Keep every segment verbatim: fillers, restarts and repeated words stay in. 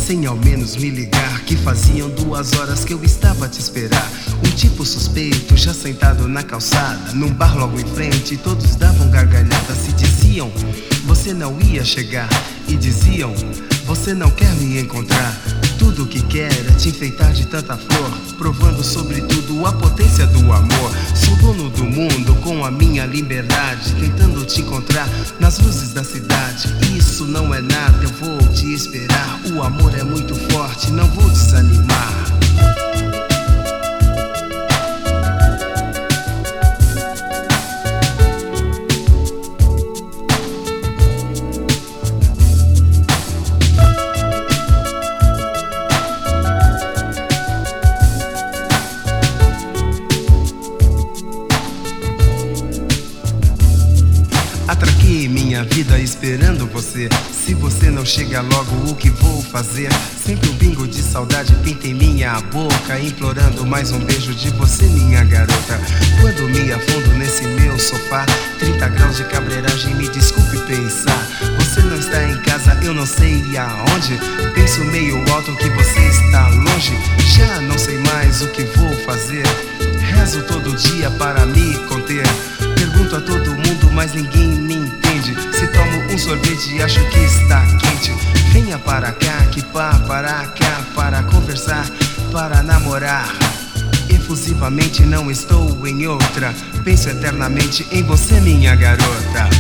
sem ao menos me ligar, que faziam duas horas que eu estava a te esperar. Um tipo suspeito já sentado na calçada, num bar logo em frente, todos davam gargalhada. Se diziam, você não ia chegar, e diziam, você não quer me encontrar. Tudo que quer é te enfeitar de tanta flor, provando sobretudo a potência do amor. Sou dono do mundo com a minha liberdade, tentando te encontrar nas luzes da cidade. Isso não é nada, eu vou te esperar. O amor é muito forte, não vou desanimar. Atraquei minha vida esperando você. Se você não chega logo, o que vou fazer? Sempre um bingo de saudade pinta em minha boca, implorando mais um beijo de você, minha garota. Quando me afundo nesse meu sofá, trinta graus de cabreiragem, me desculpe pensar. Você não está em casa, eu não sei aonde. Penso meio alto que você está longe. Já não sei mais o que vou fazer. Rezo todo dia para me conter. Pergunto a todo mundo, mas ninguém me entende. Se tomo um sorvete e acho que está quente. Venha para cá, que pá, para cá, para conversar, para namorar. Efusivamente não estou em outra. Penso eternamente em você, minha garota.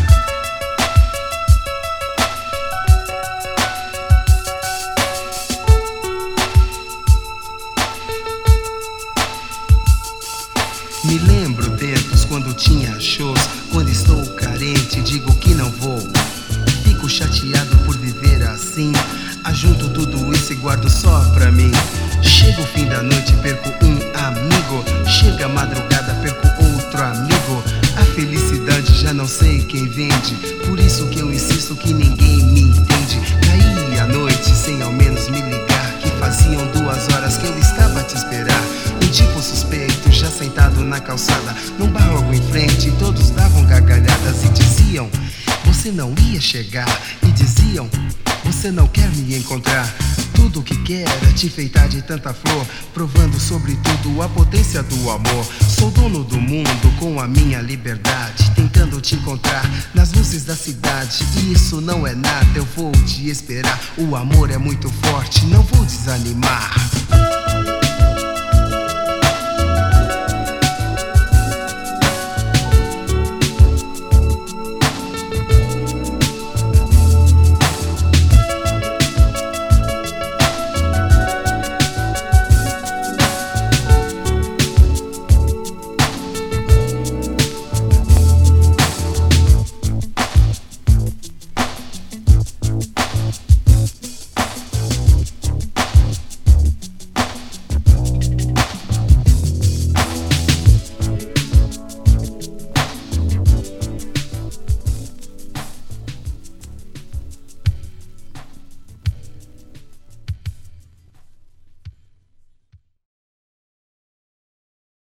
Me lembro tempos quando tinha shows. Quando estou carente, digo que não vou. Fico chateado por viver assim. Ajunto tudo isso e guardo só pra mim. Chega o fim da noite, perco um amigo. Chega a madrugada, perco outro amigo. A felicidade já não sei quem vende. Por isso que eu insisto que ninguém me entende. Caí à noite sem ao menos me ligar, que faziam duas horas que eu estava a te esperar. Um tipo suspeito já sentado na calçada, num bar logo em frente, todos davam gargalhadas e diziam, você não ia chegar. E diziam, você não quer me encontrar. Tudo que quer é te enfeitar de tanta flor, provando sobretudo a potência do amor. Sou dono do mundo com a minha liberdade, tentando te encontrar nas luzes da cidade. Isso não é nada, eu vou te esperar. O amor é muito forte, não vou desanimar.